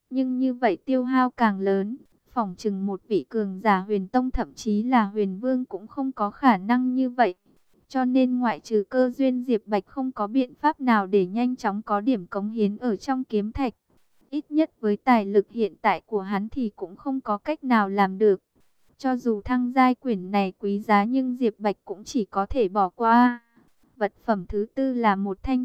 Nhưng như vậy tiêu hao càng lớn, phỏng chừng một vị cường giả huyền tông thậm chí là huyền vương cũng không có khả năng như vậy. Cho nên ngoại trừ cơ duyên, Diệp Bạch không có biện pháp nào để nhanh chóng có điểm cống hiến ở trong kiếm thạch. Ít nhất với tài lực hiện tại của hắn thì cũng không có cách nào làm được. Cho dù thăng giai quyển này quý giá nhưng Diệp Bạch cũng chỉ có thể bỏ qua. Vật phẩm thứ tư là một thanh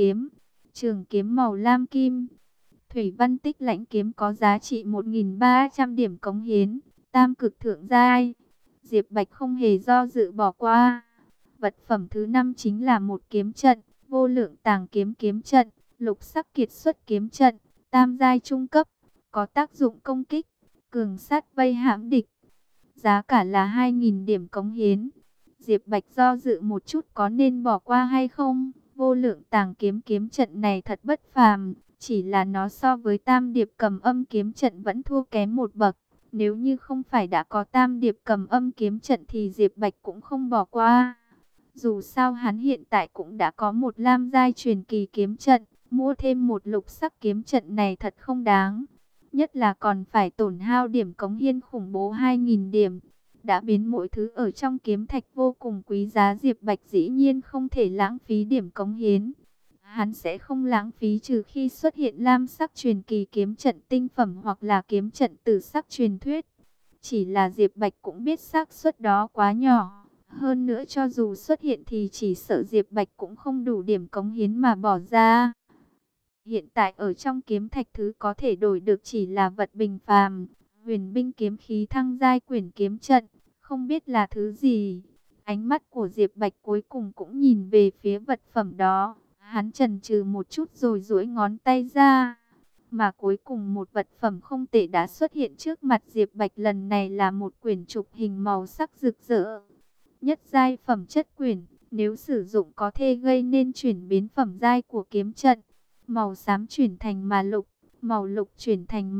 trường kiếm màu lam kim. Thủy văn tích lãnh kiếm có giá trị 1.300 điểm cống hiến, tam cực thượng giai. Diệp Bạch không hề do dự bỏ qua. Vật phẩm thứ năm chính là một kiếm trận, vô lượng tàng kiếm kiếm trận, lục sắc kiệt xuất kiếm trận, tam giai trung cấp, có tác dụng công kích, cường sát vây hãm địch. Giá cả là 2.000 điểm cống hiến. Diệp Bạch do dự một chút có nên bỏ qua hay không. Vô lượng tàng kiếm kiếm trận này thật bất phàm, chỉ là nó so với tam điệp cầm âm kiếm trận vẫn thua kém một bậc. Nếu như không phải đã có tam điệp cầm âm kiếm trận thì Diệp Bạch cũng không bỏ qua. Dù sao hắn hiện tại cũng đã có một lam giai truyền kỳ kiếm trận, mua thêm một lục sắc kiếm trận này thật không đáng. Nhất là còn phải tổn hao điểm cống hiến khủng bố 2.000 điểm. Đã biến mọi thứ ở trong kiếm thạch vô cùng quý giá, Diệp Bạch dĩ nhiên không thể lãng phí điểm cống hiến. Hắn sẽ không lãng phí trừ khi xuất hiện lam sắc truyền kỳ kiếm trận tinh phẩm hoặc là kiếm trận tử sắc truyền thuyết. Chỉ là Diệp Bạch cũng biết xác suất đó quá nhỏ. Hơn nữa cho dù xuất hiện thì chỉ sợ Diệp Bạch cũng không đủ điểm cống hiến mà bỏ ra. Hiện tại ở trong kiếm thạch thứ có thể đổi được chỉ là vật bình phàm. Huyền binh kiếm khí thăng giai quyển kiếm trận, không biết là thứ gì. Ánh mắt của Diệp Bạch cuối cùng cũng nhìn về phía vật phẩm đó. Hắn chần chừ một chút rồi duỗi ngón tay ra. Mà cuối cùng một vật phẩm không tệ đã xuất hiện trước mặt Diệp Bạch, lần này là một quyển trục hình màu sắc rực rỡ. Nhất giai phẩm chất quyển, nếu sử dụng có thể gây nên chuyển biến phẩm giai của kiếm trận. Màu xám chuyển thành màu lục chuyển thành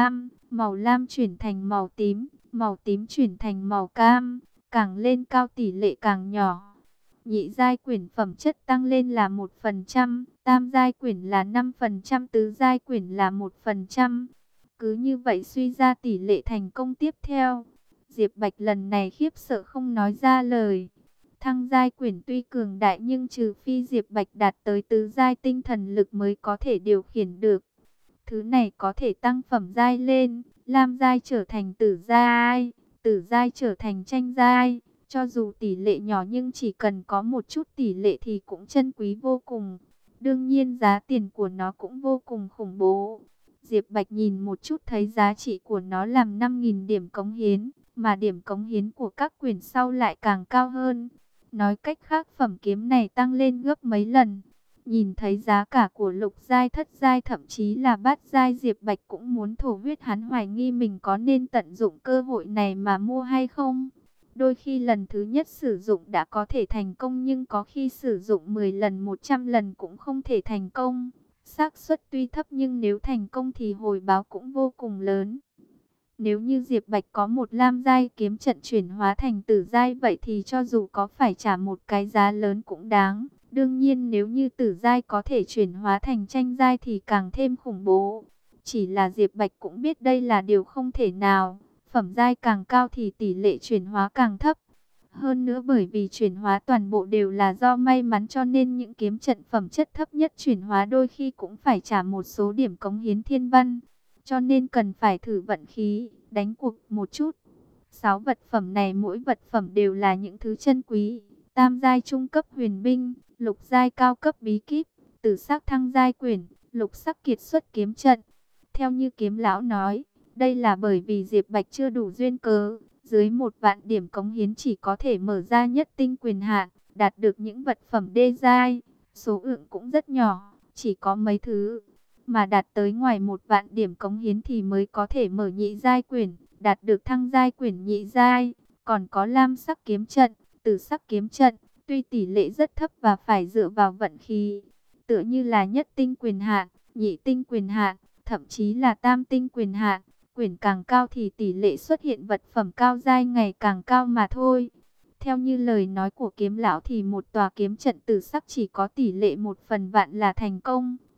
màu lam chuyển thành màu tím chuyển thành màu cam, càng lên cao tỷ lệ càng nhỏ. Nhị giai quyển phẩm chất tăng lên là 1%, tam giai quyển là 5%, tứ giai quyển là 1%. Cứ như vậy suy ra tỷ lệ thành công tiếp theo. Diệp Bạch lần này khiếp sợ không nói ra lời. Thăng giai quyển tuy cường đại nhưng trừ phi Diệp Bạch đạt tới tứ giai tinh thần lực mới có thể điều khiển được. Thứ này có thể tăng phẩm giai lên, lam giai trở thành tử giai trở thành tranh giai. Cho dù tỷ lệ nhỏ nhưng chỉ cần có một chút tỷ lệ thì cũng chân quý vô cùng. Đương nhiên giá tiền của nó cũng vô cùng khủng bố. Diệp Bạch nhìn một chút thấy giá trị của nó làm 5.000 điểm cống hiến, mà điểm cống hiến của các quyển sau lại càng cao hơn. Nói cách khác phẩm kiếm này tăng lên gấp mấy lần. Nhìn thấy giá cả của lục giai, thất giai thậm chí là bát giai, Diệp Bạch cũng muốn thổ huyết. Hắn hoài nghi mình có nên tận dụng cơ hội này mà mua hay không. Đôi khi lần thứ nhất sử dụng đã có thể thành công nhưng có khi sử dụng 10 lần 100 lần cũng không thể thành công. Xác suất tuy thấp nhưng nếu thành công thì hồi báo cũng vô cùng lớn. Nếu như Diệp Bạch có một lam giai kiếm trận chuyển hóa thành tử giai vậy thì cho dù có phải trả một cái giá lớn cũng đáng. Đương nhiên nếu như tử giai có thể chuyển hóa thành tranh giai thì càng thêm khủng bố. Chỉ là Diệp Bạch cũng biết đây là điều không thể nào. Phẩm giai càng cao thì tỷ lệ chuyển hóa càng thấp. Hơn nữa bởi vì chuyển hóa toàn bộ đều là do may mắn cho nên những kiếm trận phẩm chất thấp nhất chuyển hóa đôi khi cũng phải trả một số điểm cống hiến thiên văn. Cho nên cần phải thử vận khí, đánh cuộc một chút. 6 vật phẩm này mỗi vật phẩm đều là những thứ chân quý. Tam giai trung cấp huyền binh, lục giai cao cấp bí kíp, tử sắc thăng giai quyển, lục sắc kiệt xuất kiếm trận. Theo như kiếm lão nói, đây là bởi vì Diệp Bạch chưa đủ duyên cớ. Dưới 1.000 điểm cống hiến chỉ có thể mở ra nhất tinh quyền hạn, đạt được những vật phẩm đê giai. Số lượng cũng rất nhỏ, chỉ có mấy thứ. Mà đạt tới ngoài 1.000 điểm cống hiến thì mới có thể mở nhị giai quyển, đạt được thăng giai quyển nhị giai. Còn có lam sắc kiếm trận, tử sắc kiếm trận, tuy tỷ lệ rất thấp và phải dựa vào vận khí. Tựa như là nhất tinh quyền hạn, nhị tinh quyền hạn, thậm chí là tam tinh quyền hạn. Quyển càng cao thì tỷ lệ xuất hiện vật phẩm cao giai ngày càng cao mà thôi. Theo như lời nói của kiếm lão thì một tòa kiếm trận tử sắc chỉ có tỷ lệ 1/1000 là thành công.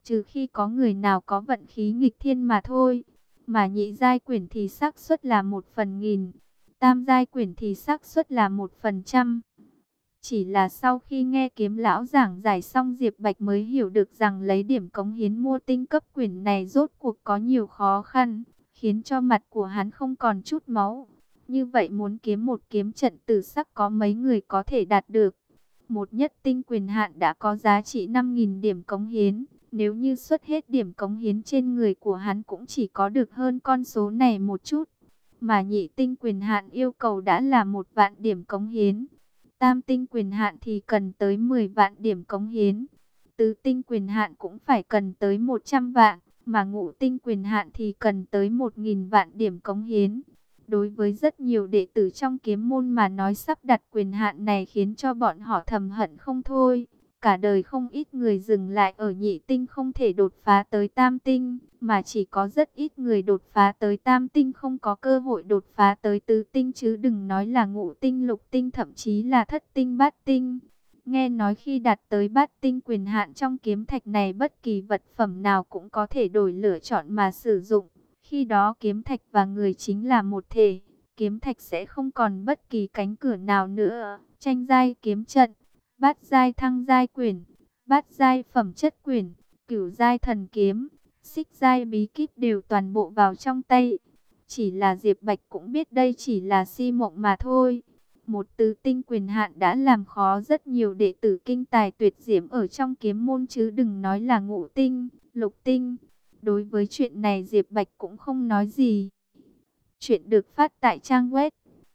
trừ khi có người nào có vận khí nghịch thiên mà thôi. Mà nhị giai quyển thì xác suất là 1/1000, tam giai quyển thì xác suất là 1%. Chỉ là sau khi nghe Kiếm lão giảng giải xong, Diệp Bạch mới hiểu được rằng lấy điểm cống hiến mua tinh cấp quyển này rốt cuộc có nhiều khó khăn, khiến cho mặt của hắn không còn chút máu. Như vậy muốn kiếm một kiếm trận tử sắc có mấy người có thể đạt được. Một nhất tinh quyền hạn đã có giá trị 5.000 điểm cống hiến. Nếu như xuất hết điểm cống hiến trên người của hắn cũng chỉ có được hơn con số này một chút. Mà nhị tinh quyền hạn yêu cầu đã là 1.000.000 điểm cống hiến. Tam tinh quyền hạn thì cần tới 10.000.000 điểm cống hiến. Tứ tinh quyền hạn cũng phải cần tới 100 vạn. Mà ngũ tinh quyền hạn thì cần tới 1.000 vạn điểm cống hiến. Đối với rất nhiều đệ tử trong kiếm môn mà nói, sắp đặt quyền hạn này khiến cho bọn họ thầm hận không thôi. Cả đời không ít người dừng lại ở nhị tinh không thể đột phá tới tam tinh, mà chỉ có rất ít người đột phá tới tam tinh không có cơ hội đột phá tới tứ tinh, chứ đừng nói là ngũ tinh, lục tinh, thậm chí là thất tinh, bát tinh. Nghe nói khi đạt tới bát tinh quyền hạn trong kiếm thạch này, bất kỳ vật phẩm nào cũng có thể đổi lựa chọn mà sử dụng. Khi đó kiếm thạch và người chính là một thể, kiếm thạch sẽ không còn bất kỳ cánh cửa nào nữa. Tranh giai kiếm trận, bát giai thăng giai quyển, bát giai phẩm chất quyển, cửu giai thần kiếm, xích giai bí kíp đều toàn bộ vào trong tay. Chỉ là Diệp Bạch cũng biết đây chỉ là si mộng mà thôi. Một tứ tinh quyền hạn đã làm khó rất nhiều đệ tử kinh tài tuyệt diễm ở trong kiếm môn, chứ đừng nói là ngũ tinh, lục tinh. Đối với chuyện này Diệp Bạch cũng không nói gì. Chuyện được phát tại trang web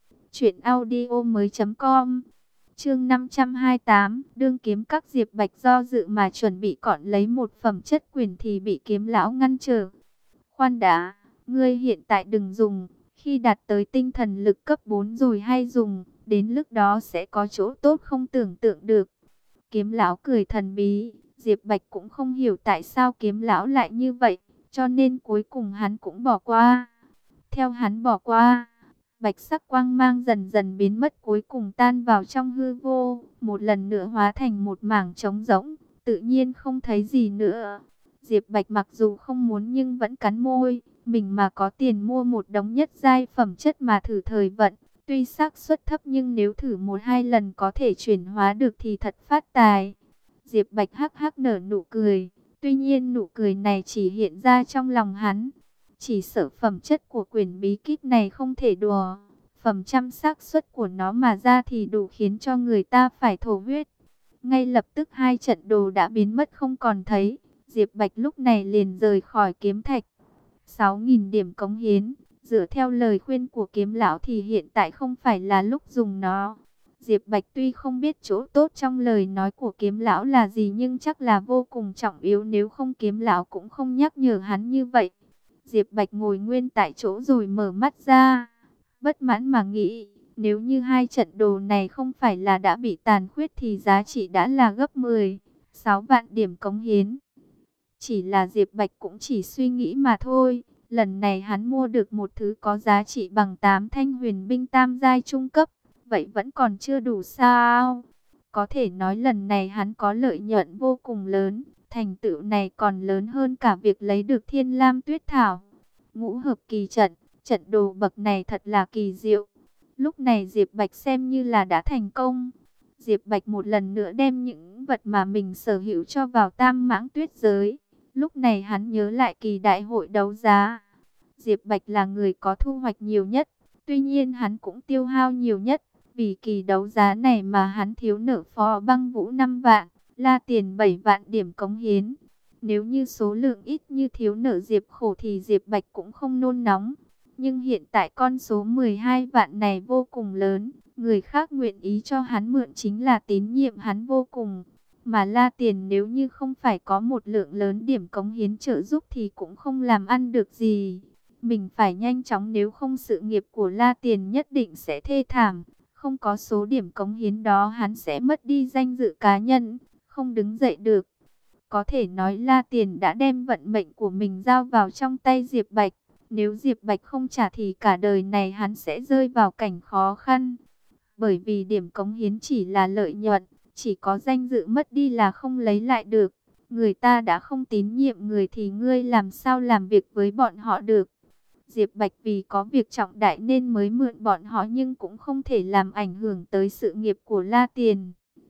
truyệnaudiomoi.com. Chương 528, đương kiếm các. Diệp Bạch do dự mà chuẩn bị cọn lấy một phẩm chất quyền thì bị Kiếm lão ngăn trở. Khoan đã, ngươi hiện tại đừng dùng, khi đạt tới tinh thần lực cấp 4 rồi hay dùng, đến lúc đó sẽ có chỗ tốt không tưởng tượng được. Kiếm lão cười thần bí, Diệp Bạch cũng không hiểu tại sao Kiếm lão lại như vậy, cho nên cuối cùng hắn cũng bỏ qua. Theo hắn bỏ qua, bạch sắc quang mang dần dần biến mất, cuối cùng tan vào trong hư vô, một lần nữa hóa thành một mảng trống rỗng, tự nhiên không thấy gì nữa. Diệp Bạch mặc dù không muốn nhưng vẫn cắn môi, mình mà có tiền mua một đống nhất giai phẩm chất mà thử thời vận, tuy xác suất thấp nhưng nếu thử 1-2 lần có thể chuyển hóa được thì thật phát tài. Diệp Bạch hắc hắc nở nụ cười, tuy nhiên nụ cười này chỉ hiện ra trong lòng hắn. Chỉ sợ phẩm chất của quyển bí kíp này không thể đùa, phẩm trăm xác suất của nó mà ra thì đủ khiến cho người ta phải thổ huyết. Ngay lập tức hai trận đồ đã biến mất không còn thấy. Diệp Bạch lúc này liền rời khỏi kiếm thạch. 6.000 điểm cống hiến, dựa theo lời khuyên của Kiếm lão thì hiện tại không phải là lúc dùng nó. Diệp Bạch tuy không biết chỗ tốt trong lời nói của Kiếm lão là gì, nhưng chắc là vô cùng trọng yếu, nếu không Kiếm lão cũng không nhắc nhở hắn như vậy. Diệp Bạch ngồi nguyên tại chỗ rồi mở mắt ra, bất mãn mà nghĩ, nếu như hai trận đồ này không phải là đã bị tàn khuyết thì giá trị đã là gấp 6 vạn điểm cống hiến. Chỉ là Diệp Bạch cũng chỉ suy nghĩ mà thôi, lần này hắn mua được một thứ có giá trị bằng 8 thanh huyền binh tam giai trung cấp, vậy vẫn còn chưa đủ sao? Có thể nói lần này hắn có lợi nhuận vô cùng lớn. Thành tựu này còn lớn hơn cả việc lấy được Thiên Lam Tuyết Thảo. Ngũ hợp kỳ trận, trận đồ bậc này thật là kỳ diệu. Lúc này Diệp Bạch xem như là đã thành công. Diệp Bạch một lần nữa đem những vật mà mình sở hữu cho vào Tam Mãng Tuyết giới. Lúc này hắn nhớ lại kỳ đại hội đấu giá. Diệp Bạch là người có thu hoạch nhiều nhất, tuy nhiên hắn cũng tiêu hao nhiều nhất. Vì kỳ đấu giá này mà hắn thiếu nợ Phó Băng Vũ 5 vạn. La Tiền 7 vạn điểm cống hiến. Nếu như số lượng ít như thiếu nợ Diệp Khổ thì Diệp Bạch cũng không nôn nóng. Nhưng hiện tại con số 12 vạn này vô cùng lớn. Người khác nguyện ý cho hắn mượn chính là tín nhiệm hắn vô cùng. Mà La Tiền nếu như không phải có một lượng lớn điểm cống hiến trợ giúp thì cũng không làm ăn được gì. Mình phải nhanh chóng, nếu không sự nghiệp của La Tiền nhất định sẽ thê thảm. Không có số điểm cống hiến đó hắn sẽ mất đi danh dự cá nhân, không đứng dậy được. Có thể nói La Tiền đã đem vận mệnh của mình giao vào trong tay Diệp Bạch. Nếu Diệp Bạch không trả thì cả đời này hắn sẽ rơi vào cảnh khó khăn. Bởi vì điểm cống hiến chỉ là lợi nhuận, chỉ có danh dự mất đi là không lấy lại được. Người ta đã không tín nhiệm người thì ngươi làm sao làm việc với bọn họ được. Diệp Bạch vì có việc trọng đại nên mới mượn bọn họ, nhưng cũng không thể làm ảnh hưởng tới sự nghiệp của La Tiền.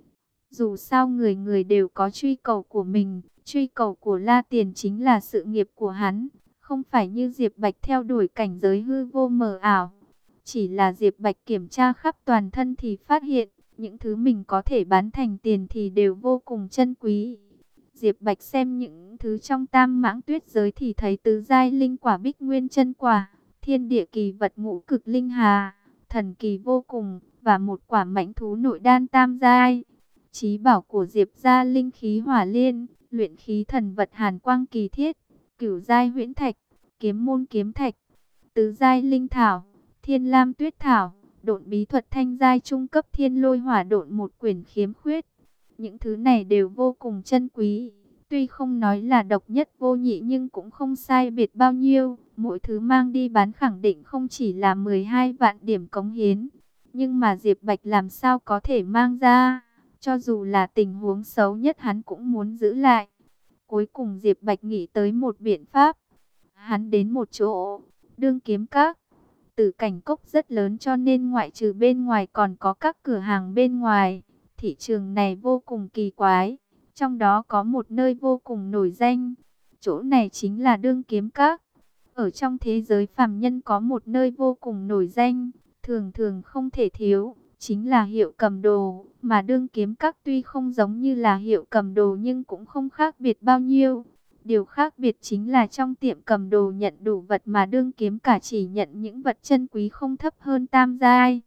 Dù sao người người đều có truy cầu của mình, truy cầu của La Tiền chính là sự nghiệp của hắn, không phải như Diệp Bạch theo đuổi cảnh giới hư vô mờ ảo. Chỉ là Diệp Bạch kiểm tra khắp toàn thân thì phát hiện, những thứ mình có thể bán thành tiền thì đều vô cùng chân quý. Diệp Bạch xem những thứ trong Tam Mãng Tuyết giới thì thấy tứ giai linh quả Bích Nguyên chân quả, thiên địa kỳ vật ngũ cực linh hà, thần kỳ vô cùng, và một quả mãnh thú nội đan tam giai. Chí bảo của Diệp gia linh khí hỏa liên, luyện khí thần vật hàn quang kỳ thiết, cửu giai huyễn thạch, kiếm môn kiếm thạch, tứ giai linh thảo, thiên lam tuyết thảo, độn bí thuật thanh giai trung cấp thiên lôi hỏa độn một quyển khiếm khuyết. Những thứ này đều vô cùng chân quý, tuy không nói là độc nhất vô nhị nhưng cũng không sai biệt bao nhiêu. Mỗi thứ mang đi bán khẳng định không chỉ là 12 vạn điểm cống hiến, nhưng mà Diệp Bạch làm sao có thể mang ra. Cho dù là tình huống xấu nhất hắn cũng muốn giữ lại. Cuối cùng Diệp Bạch nghĩ tới một biện pháp. Hắn đến một chỗ, Đương Kiếm Các. Tử Cảnh Cốc rất lớn cho nên ngoại trừ bên ngoài còn có các cửa hàng bên ngoài. Thị trường này vô cùng kỳ quái. Trong đó có một nơi vô cùng nổi danh. Chỗ này chính là Đương Kiếm Các. Ở trong thế giới phàm nhân có một nơi vô cùng nổi danh, thường thường không thể thiếu, chính là hiệu cầm đồ. Mà Đương Kiếm Các tuy không giống như là hiệu cầm đồ nhưng cũng không khác biệt bao nhiêu. Điều khác biệt chính là trong tiệm cầm đồ nhận đủ vật mà Đương Kiếm cả chỉ nhận những vật chân quý không thấp hơn tam giai.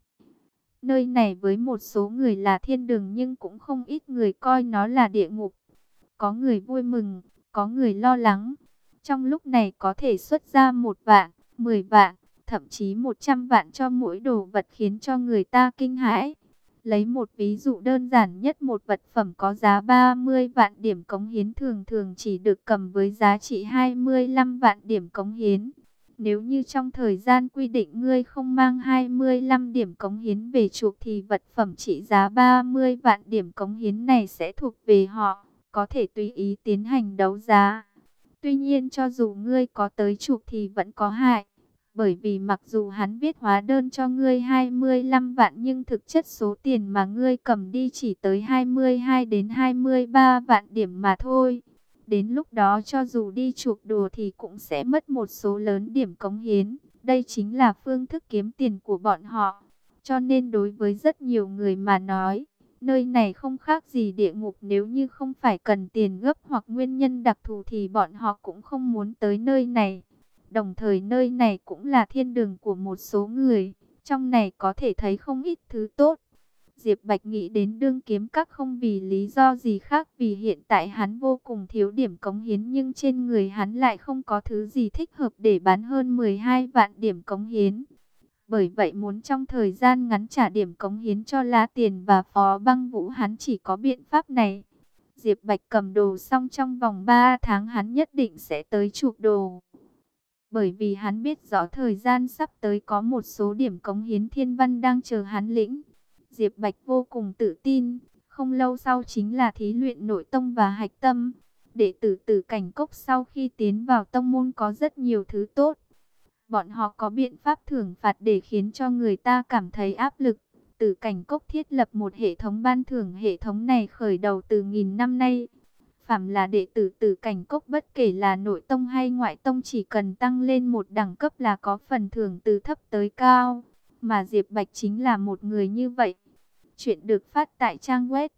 Nơi này với một số người là thiên đường nhưng cũng không ít người coi nó là địa ngục. Có người vui mừng, có người lo lắng. Trong lúc này có thể xuất ra 1 vạn, 10 vạn, thậm chí 100 vạn cho mỗi đồ vật khiến cho người ta kinh hãi. Lấy một ví dụ đơn giản nhất, một vật phẩm có giá 30 vạn điểm cống hiến thường thường chỉ được cầm với giá trị 25 vạn điểm cống hiến. Nếu như trong thời gian quy định ngươi không mang 25 điểm cống hiến về chuộc thì vật phẩm trị giá 30 vạn điểm cống hiến này sẽ thuộc về họ, có thể tùy ý tiến hành đấu giá. Tuy nhiên cho dù ngươi có tới chuộc thì vẫn có hại. Bởi vì mặc dù hắn viết hóa đơn cho ngươi 25 vạn nhưng thực chất số tiền mà ngươi cầm đi chỉ tới 22 đến 23 vạn điểm mà thôi. Đến lúc đó cho dù đi chuộc đồ thì cũng sẽ mất một số lớn điểm cống hiến. Đây chính là phương thức kiếm tiền của bọn họ. Cho nên đối với rất nhiều người mà nói, nơi này không khác gì địa ngục, nếu như không phải cần tiền gấp hoặc nguyên nhân đặc thù thì bọn họ cũng không muốn tới nơi này. Đồng thời nơi này cũng là thiên đường của một số người, trong này có thể thấy không ít thứ tốt. Diệp Bạch nghĩ đến Đương Kiếm Các không vì lý do gì khác, vì hiện tại hắn vô cùng thiếu điểm cống hiến nhưng trên người hắn lại không có thứ gì thích hợp để bán hơn 12 vạn điểm cống hiến. Bởi vậy muốn trong thời gian ngắn trả điểm cống hiến cho La Tiền và Phó Băng Vũ, hắn chỉ có biện pháp này. Diệp Bạch cầm đồ xong trong vòng 3 tháng hắn nhất định sẽ tới chuộc đồ. Bởi vì hắn biết rõ thời gian sắp tới có một số điểm cống hiến thiên văn đang chờ hắn lĩnh. Diệp Bạch vô cùng tự tin, không lâu sau chính là thí luyện nội tông và hạch tâm. Đệ tử Tử Cảnh Cốc sau khi tiến vào tông môn có rất nhiều thứ tốt. Bọn họ có biện pháp thưởng phạt để khiến cho người ta cảm thấy áp lực. Tử Cảnh Cốc thiết lập một hệ thống ban thưởng, hệ thống này khởi đầu từ nghìn năm nay. Phàm là đệ tử Tử Cảnh Cốc bất kể là nội tông hay ngoại tông chỉ cần tăng lên một đẳng cấp là có phần thưởng từ thấp tới cao. Mà Diệp Bạch chính là một người như vậy. Chuyện được phát tại trang web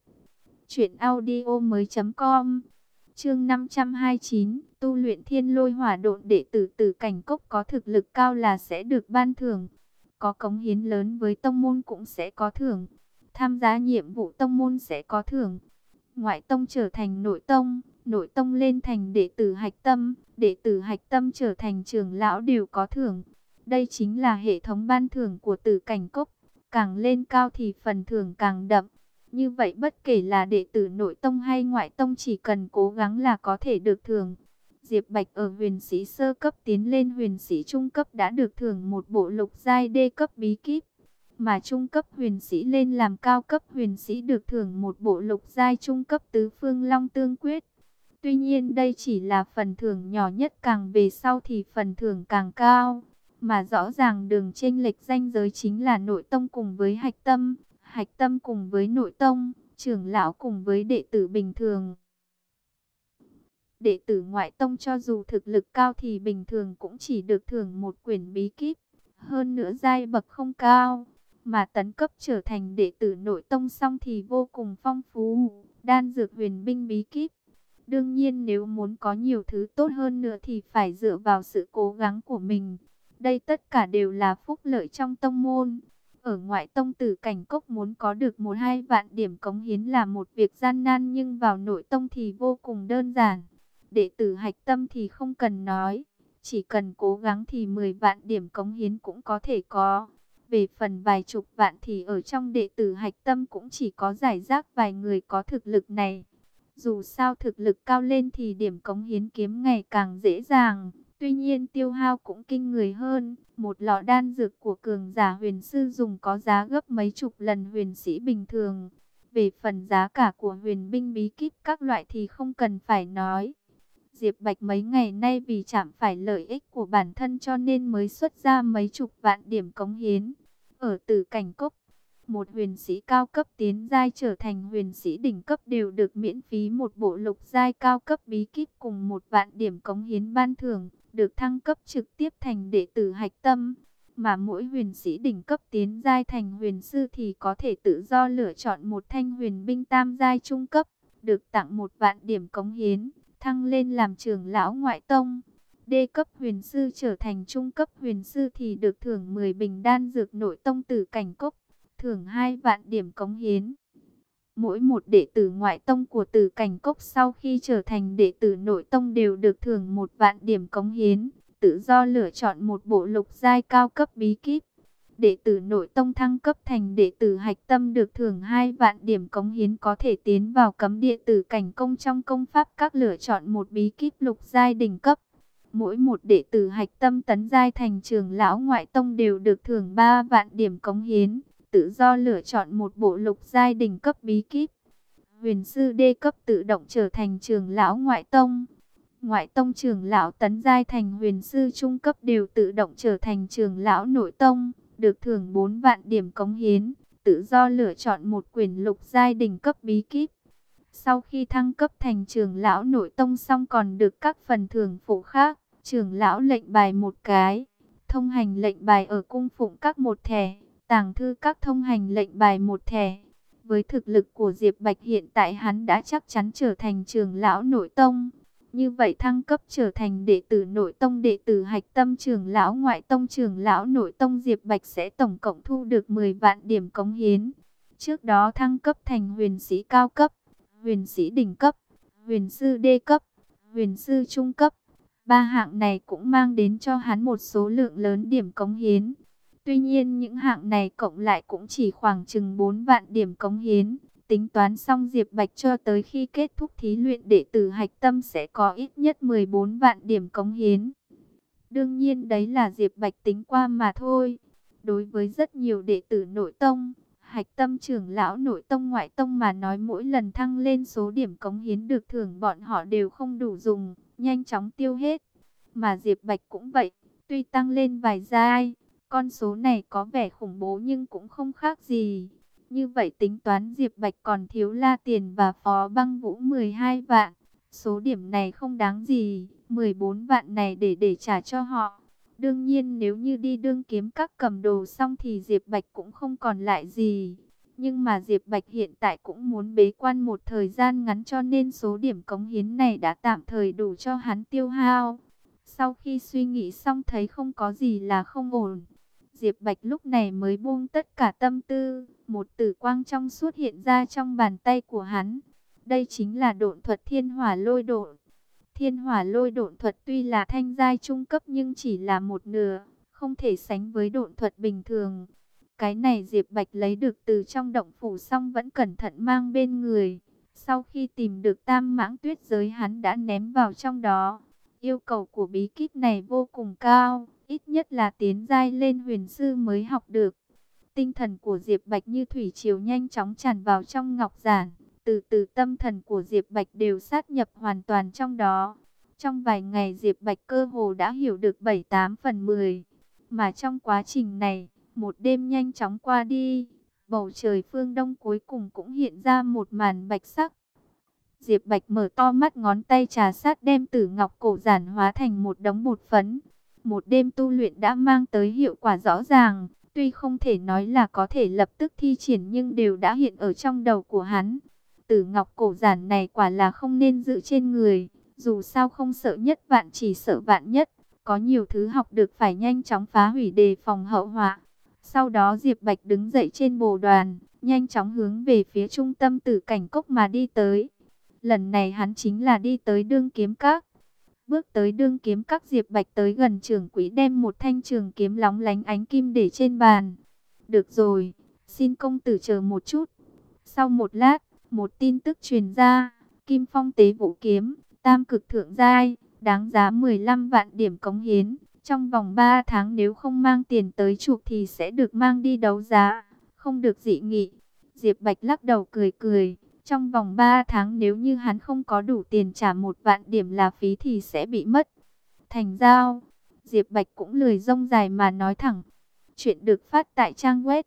truyệnaudiomoi.com. Chương 529, tu luyện Thiên Lôi Hỏa Độn. Đệ tử Tử Cảnh Cốc có thực lực cao là sẽ được ban thưởng. Có cống hiến lớn với tông môn cũng sẽ có thưởng. Tham gia nhiệm vụ tông môn sẽ có thưởng. Ngoại tông trở thành nội tông lên thành đệ tử hạch tâm, đệ tử hạch tâm trở thành trưởng lão đều có thưởng. Đây chính là hệ thống ban thưởng của Tử Cảnh Cốc. Càng lên cao thì phần thưởng càng đậm. Như vậy bất kể là đệ tử nội tông hay ngoại tông chỉ cần cố gắng là có thể được thưởng. Diệp Bạch ở huyền sĩ sơ cấp tiến lên huyền sĩ trung cấp đã được thưởng một bộ lục giai D cấp bí kíp. Mà trung cấp huyền sĩ lên làm cao cấp huyền sĩ được thưởng một bộ lục giai trung cấp tứ phương long tương quyết. Tuy nhiên đây chỉ là phần thưởng nhỏ nhất, càng về sau thì phần thưởng càng cao. Mà rõ ràng đường chênh lệch ranh giới chính là nội tông cùng với hạch tâm cùng với nội tông, trưởng lão cùng với đệ tử bình thường. Đệ tử ngoại tông cho dù thực lực cao thì bình thường cũng chỉ được thưởng một quyển bí kíp, hơn nữa giai bậc không cao. Mà tấn cấp trở thành đệ tử nội tông xong thì vô cùng phong phú, đan dược huyền binh bí kíp. Đương nhiên nếu muốn có nhiều thứ tốt hơn nữa thì phải dựa vào sự cố gắng của mình. Đây tất cả đều là phúc lợi trong tông môn. Ở ngoại tông Tử Cảnh Cốc muốn có được 1-2 vạn điểm cống hiến là một việc gian nan, nhưng vào nội tông thì vô cùng đơn giản. Đệ tử hạch tâm thì không cần nói, chỉ cần cố gắng thì 10 vạn điểm cống hiến cũng có thể có. Về phần vài chục vạn thì ở trong đệ tử hạch tâm cũng chỉ có rải rác vài người có thực lực này. Dù sao thực lực cao lên thì điểm cống hiến kiếm ngày càng dễ dàng, tuy nhiên tiêu hao cũng kinh người hơn. Một lọ đan dược của cường giả huyền sư dùng có giá gấp mấy chục lần huyền sĩ bình thường. Về phần giá cả của huyền binh bí kíp các loại thì không cần phải nói. Diệp Bạch mấy ngày nay vì chạm phải lợi ích của bản thân cho nên mới xuất ra mấy chục vạn điểm cống hiến. Ở Tử Cảnh Cốc, một huyền sĩ cao cấp tiến giai trở thành huyền sĩ đỉnh cấp đều được miễn phí một bộ lục giai cao cấp bí kíp cùng 1 vạn điểm cống hiến ban thưởng, được thăng cấp trực tiếp thành đệ tử hạch tâm. Mà mỗi huyền sĩ đỉnh cấp tiến giai thành huyền sư thì có thể tự do lựa chọn một thanh huyền binh tam giai trung cấp, được tặng 1 vạn điểm cống hiến, thăng lên làm trưởng lão ngoại tông. D cấp huyền sư trở thành trung cấp huyền sư thì được thưởng 10 bình đan dược nội tông Tử Cảnh Cốc, thưởng 2 vạn điểm cống hiến. Mỗi một đệ tử ngoại tông của Tử Cảnh Cốc sau khi trở thành đệ tử nội tông đều được thưởng 1 vạn điểm cống hiến, tự do lựa chọn một bộ lục giai cao cấp bí kíp. Đệ tử nội tông thăng cấp thành đệ tử hạch tâm được thưởng 2 vạn điểm cống hiến, có thể tiến vào cấm địa Tử Cảnh Công trong công pháp các, lựa chọn một bí kíp lục giai đỉnh cấp. Mỗi một đệ tử hạch tâm tấn giai thành trưởng lão ngoại tông đều được thưởng 3 vạn điểm cống hiến, tự do lựa chọn một bộ lục giai đỉnh cấp bí kíp. Huyền sư D cấp tự động trở thành trưởng lão ngoại tông. Ngoại tông trưởng lão tấn giai thành huyền sư trung cấp đều tự động trở thành trưởng lão nội tông, được thưởng 4 vạn điểm cống hiến, tự do lựa chọn một quyển lục giai đỉnh cấp bí kíp. Sau khi thăng cấp thành trưởng lão nội tông xong còn được các phần thưởng phụ khác, trưởng lão lệnh bài 1 cái, thông hành lệnh bài ở cung phụng các 1 thẻ, tàng thư các thông hành lệnh bài 1 thẻ. Với thực lực của Diệp Bạch hiện tại hắn đã chắc chắn trở thành trưởng lão nội tông. Như vậy thăng cấp trở thành đệ tử nội tông, đệ tử hạch tâm, trưởng lão ngoại tông, trưởng lão nội tông, Diệp Bạch sẽ tổng cộng thu được 10 vạn điểm cống hiến. Trước đó thăng cấp thành huyền sĩ cao cấp, huyền sĩ đỉnh cấp, huyền sư D cấp, huyền sư trung cấp. 3 hạng này cũng mang đến cho hắn một số lượng lớn điểm cống hiến. Tuy nhiên những hạng này cộng lại cũng chỉ khoảng chừng 4 vạn điểm cống hiến. Tính toán xong Diệp Bạch cho tới khi kết thúc thí luyện đệ tử hạch tâm sẽ có ít nhất 14 vạn điểm cống hiến. Đương nhiên đấy là Diệp Bạch tính qua mà thôi. Đối với rất nhiều đệ tử nội tông, hạch tâm, trưởng lão nội tông, ngoại tông mà nói, mỗi lần thăng lên số điểm cống hiến được thưởng bọn họ đều không đủ dùng, nhanh chóng tiêu hết. Mà Diệp Bạch cũng vậy, tuy tăng lên vài giai, con số này có vẻ khủng bố nhưng cũng không khác gì. Như vậy tính toán Diệp Bạch còn thiếu La Tiền và Phó Băng Vũ 12 vạn. Số điểm này không đáng gì, 14 vạn này để trả cho họ. Đương nhiên nếu như đi đương kiếm các cầm đồ xong thì Diệp Bạch cũng không còn lại gì. Nhưng mà Diệp Bạch hiện tại cũng muốn bế quan một thời gian ngắn, cho nên số điểm cống hiến này đã tạm thời đủ cho hắn tiêu hao. Sau khi suy nghĩ xong thấy không có gì là không ổn, Diệp Bạch lúc này mới buông tất cả tâm tư. Một tử quang trong suốt hiện ra trong bàn tay của hắn. Đây chính là độn thuật Thiên Hỏa Lôi Độn. Thiên Hỏa Lôi Độn thuật tuy là thanh giai trung cấp nhưng chỉ là một nửa, không thể sánh với độn thuật bình thường. Cái này Diệp Bạch lấy được từ trong động phủ xong vẫn cẩn thận mang bên người. Sau khi tìm được Tam Mãng Tuyết Giới hắn đã ném vào trong đó. Yêu cầu của bí kíp này vô cùng cao, ít nhất là tiến giai lên huyền sư mới học được. Tinh thần của Diệp Bạch như thủy triều nhanh chóng tràn vào trong ngọc giản, Từ từ tâm thần của Diệp Bạch đều sát nhập hoàn toàn trong đó. Trong vài ngày Diệp Bạch cơ hồ đã hiểu được 7-8/10. Mà trong quá trình này, một đêm nhanh chóng qua đi, bầu trời phương Đông cuối cùng cũng hiện ra một màn bạch sắc. Diệp Bạch mở to mắt, ngón tay trà sát đem tử ngọc cổ giản hóa thành một đống bột phấn. Một đêm tu luyện đã mang tới hiệu quả rõ ràng, tuy không thể nói là có thể lập tức thi triển nhưng đều đã hiện ở trong đầu của hắn. Tử ngọc cổ giản này quả là không nên giữ trên người, dù sao không sợ nhất vạn chỉ sợ vạn nhất. Có nhiều thứ học được phải nhanh chóng phá hủy đề phòng hậu họa. Sau đó Diệp Bạch đứng dậy trên bồ đoàn, nhanh chóng hướng về phía trung tâm Tử Cảnh Cốc mà đi tới. Lần này hắn chính là đi tới Đương Kiếm Các. Bước tới Đương Kiếm Các, Diệp Bạch tới gần trưởng quỹ, đem một thanh trường kiếm lóng lánh ánh kim để trên bàn. Được rồi, xin công tử chờ một chút. Sau một lát, một tin tức truyền ra, Kim Phong Tế Vũ Kiếm, tam cực thượng giai, đáng giá 15 vạn điểm cống hiến. Trong vòng 3 tháng nếu không mang tiền tới chuộc thì sẽ được mang đi đấu giá, không được dị nghị. Diệp Bạch lắc đầu cười cười. Trong vòng 3 tháng nếu như hắn không có đủ tiền trả 1 vạn điểm là phí thì sẽ bị mất. Thành giao. Diệp Bạch cũng lười rông dài mà nói thẳng. Chuyện được phát tại trang web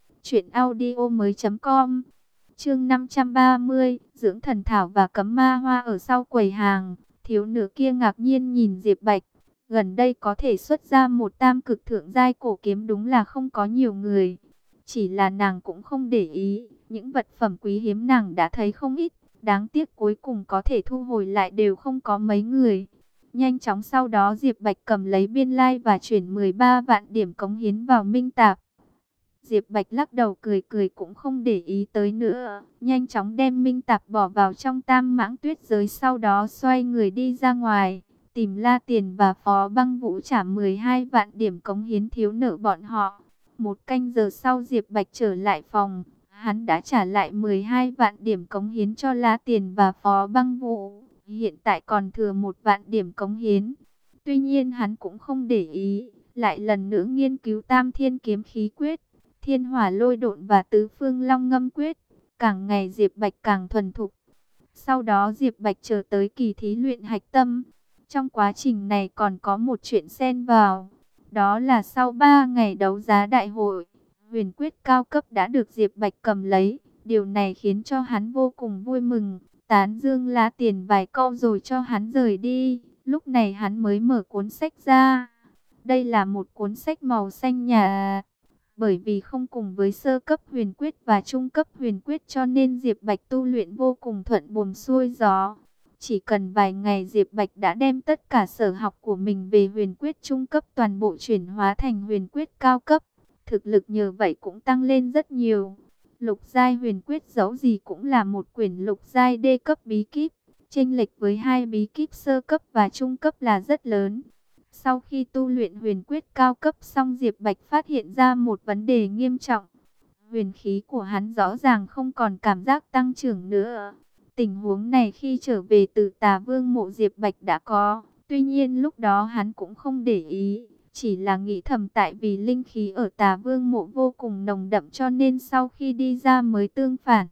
truyệnaudiomoi.com. Chương 530, dưỡng thần thảo và cấm ma hoa. Ở sau quầy hàng, thiếu nữ kia ngạc nhiên nhìn Diệp Bạch. Gần đây có thể xuất ra một tam cực thượng giai cổ kiếm đúng là không có nhiều người. Chỉ là nàng cũng không để ý, những vật phẩm quý hiếm nàng đã thấy không ít, đáng tiếc cuối cùng có thể thu hồi lại đều không có mấy người. Nhanh chóng sau đó Diệp Bạch cầm lấy biên lai và chuyển 13 vạn điểm cống hiến vào minh tạp. Diệp Bạch lắc đầu cười cười cũng không để ý tới nữa, nhanh chóng đem minh tạp bỏ vào trong tam mãng tuyết giới, sau đó xoay người đi ra ngoài, tìm La Tiền và Phó Băng Vũ trả 12 vạn điểm cống hiến thiếu nợ bọn họ. 1 canh giờ sau Diệp Bạch trở lại phòng, hắn đã trả lại 12 vạn điểm cống hiến cho La Tiền và Phó Băng Vũ, hiện tại còn thừa 1 vạn điểm cống hiến. Tuy nhiên hắn cũng không để ý, lại lần nữa nghiên cứu Tam Thiên Kiếm Khí Quyết, Thiên Hỏa Lôi Độn và Tứ Phương Long Ngâm Quyết, càng ngày Diệp Bạch càng thuần thục. Sau đó Diệp Bạch chờ tới kỳ thí luyện hạch tâm. Trong quá trình này còn có một chuyện xen vào, đó là sau 3 ngày đấu giá đại hội, huyền quyết cao cấp đã được Diệp Bạch cầm lấy. Điều này khiến cho hắn vô cùng vui mừng, tán dương La Tiền vài câu rồi cho hắn rời đi. Lúc này hắn mới mở cuốn sách ra. Đây là một cuốn sách màu xanh nhà. Bởi vì không cùng với sơ cấp huyền quyết và trung cấp huyền quyết cho nên Diệp Bạch tu luyện vô cùng thuận buồm xuôi gió. Chỉ cần vài ngày Diệp Bạch đã đem tất cả sở học của mình về huyền quyết trung cấp toàn bộ chuyển hóa thành huyền quyết cao cấp. Thực lực nhờ vậy cũng tăng lên rất nhiều. Lục giai huyền quyết dẫu gì cũng là một quyển lục giai đê cấp bí kíp. Chênh lệch với 2 bí kíp sơ cấp và trung cấp là rất lớn. Sau khi tu luyện huyền quyết cao cấp xong, Diệp Bạch phát hiện ra một vấn đề nghiêm trọng. Huyền khí của hắn rõ ràng không còn cảm giác tăng trưởng nữa. Tình huống này khi trở về từ Tà Vương mộ Diệp Bạch đã có. Tuy nhiên lúc đó hắn cũng không để ý. Chỉ là nghĩ thầm tại vì linh khí ở Tà Vương mộ vô cùng nồng đậm cho nên sau khi đi ra mới tương phản.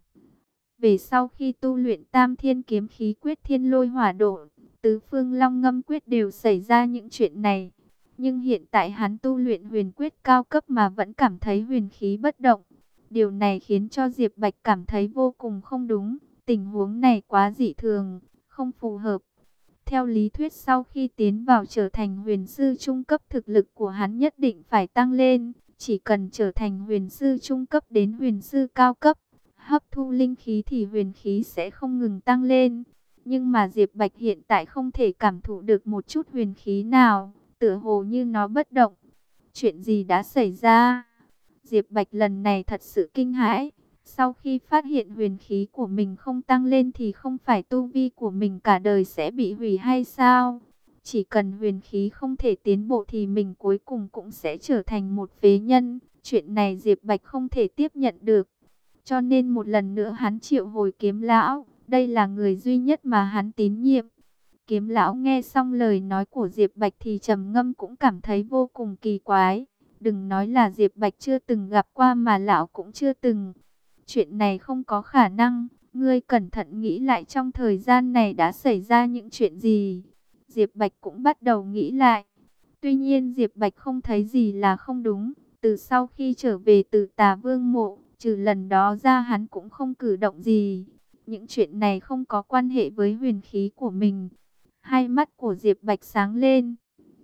Về sau khi tu luyện Tam Thiên Kiếm Khí Quyết, Thiên Lôi Hỏa Độn, Tứ Phương Long Ngâm Quyết đều xảy ra những chuyện này. Nhưng hiện tại hắn tu luyện huyền quyết cao cấp mà vẫn cảm thấy huyền khí bất động. Điều này khiến cho Diệp Bạch cảm thấy vô cùng không đúng. Tình huống này quá dị thường, không phù hợp. Theo lý thuyết sau khi tiến vào trở thành huyền sư trung cấp, thực lực của hắn nhất định phải tăng lên. Chỉ cần trở thành huyền sư trung cấp đến huyền sư cao cấp, hấp thu linh khí thì huyền khí sẽ không ngừng tăng lên. Nhưng mà Diệp Bạch hiện tại không thể cảm thụ được một chút huyền khí nào, tựa hồ như nó bất động. Chuyện gì đã xảy ra? Diệp Bạch lần này thật sự kinh hãi. Sau khi phát hiện huyền khí của mình không tăng lên thì không phải tu vi của mình cả đời sẽ bị hủy hay sao? Chỉ cần huyền khí không thể tiến bộ thì mình cuối cùng cũng sẽ trở thành một phế nhân. Chuyện này Diệp Bạch không thể tiếp nhận được. Cho nên một lần nữa hắn triệu hồi Kiếm Lão. Đây là người duy nhất mà hắn tín nhiệm. Kiếm Lão nghe xong lời nói của Diệp Bạch thì trầm ngâm, cũng cảm thấy vô cùng kỳ quái. Đừng nói là Diệp Bạch chưa từng gặp qua mà lão cũng chưa từng. Chuyện này không có khả năng. Ngươi cẩn thận nghĩ lại trong thời gian này đã xảy ra những chuyện gì. Diệp Bạch cũng bắt đầu nghĩ lại. Tuy nhiên Diệp Bạch không thấy gì là không đúng. Từ sau khi trở về từ Tà Vương mộ, trừ lần đó ra hắn cũng không cử động gì. Những chuyện này không có quan hệ với huyền khí của mình. Hai mắt của Diệp Bạch sáng lên.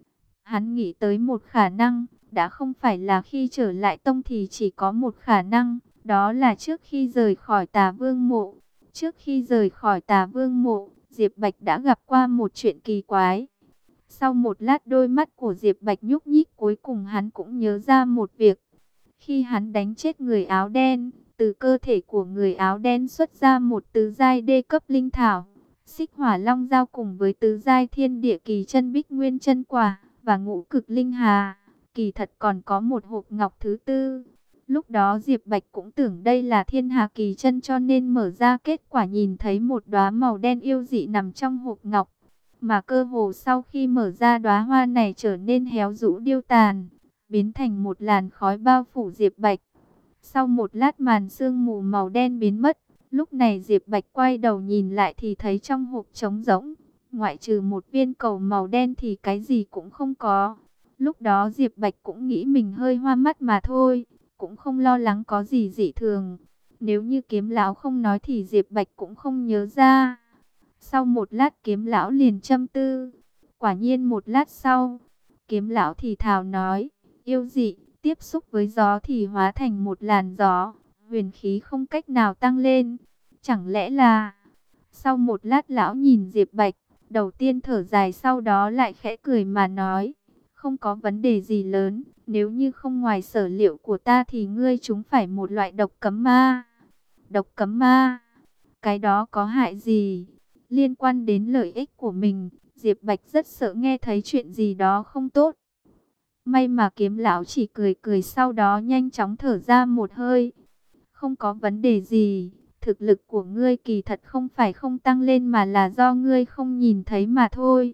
Hắn nghĩ tới một khả năng, đã không phải là khi trở lại tông thì chỉ có một khả năng, đó là trước khi rời khỏi Tà Vương mộ. Trước khi rời khỏi Tà Vương mộ, Diệp Bạch đã gặp qua một chuyện kỳ quái. Sau một lát đôi mắt của Diệp Bạch nhúc nhích, cuối cùng hắn cũng nhớ ra một việc. Khi hắn đánh chết người áo đen, từ cơ thể của người áo đen xuất ra một tứ giai đê cấp linh thảo, Xích Hỏa Long Dao cùng với tứ giai Thiên Địa Kỳ Chân Bích Nguyên Chân Quả và Ngũ Cực Linh Hà. Kỳ thật còn có một hộp ngọc thứ tư. Lúc đó Diệp Bạch cũng tưởng đây là Thiên Hà Kỳ Chân, cho nên mở ra, kết quả nhìn thấy một đóa màu đen yêu dị nằm trong hộp ngọc. Mà cơ hồ sau khi mở ra, đóa hoa này trở nên héo rũ điêu tàn, biến thành một làn khói bao phủ Diệp Bạch. Sau một lát màn sương mù màu đen biến mất. Lúc này Diệp Bạch quay đầu nhìn lại thì thấy trong hộp trống rỗng, ngoại trừ một viên cầu màu đen thì cái gì cũng không có. Lúc đó Diệp Bạch cũng nghĩ mình hơi hoa mắt mà thôi, cũng không lo lắng có gì dị thường. Nếu như Kiếm lão không nói thì Diệp Bạch cũng không nhớ ra. Sau một lát Kiếm lão liền châm tư. Quả nhiên một lát sau, Kiếm lão thì thào nói, yêu dị, tiếp xúc với gió thì hóa thành một làn gió, huyền khí không cách nào tăng lên. Chẳng lẽ là... Sau một lát lão nhìn Diệp Bạch, đầu tiên thở dài, sau đó lại khẽ cười mà nói, không có vấn đề gì lớn, nếu như không ngoài sở liệu của ta thì ngươi chúng phải một loại độc cấm ma. Độc cấm ma? Cái đó có hại gì? Liên quan đến lợi ích của mình, Diệp Bạch rất sợ nghe thấy chuyện gì đó không tốt. May mà Kiếm lão chỉ cười cười, sau đó nhanh chóng thở ra một hơi. Không có vấn đề gì, thực lực của ngươi kỳ thật không phải không tăng lên mà là do ngươi không nhìn thấy mà thôi.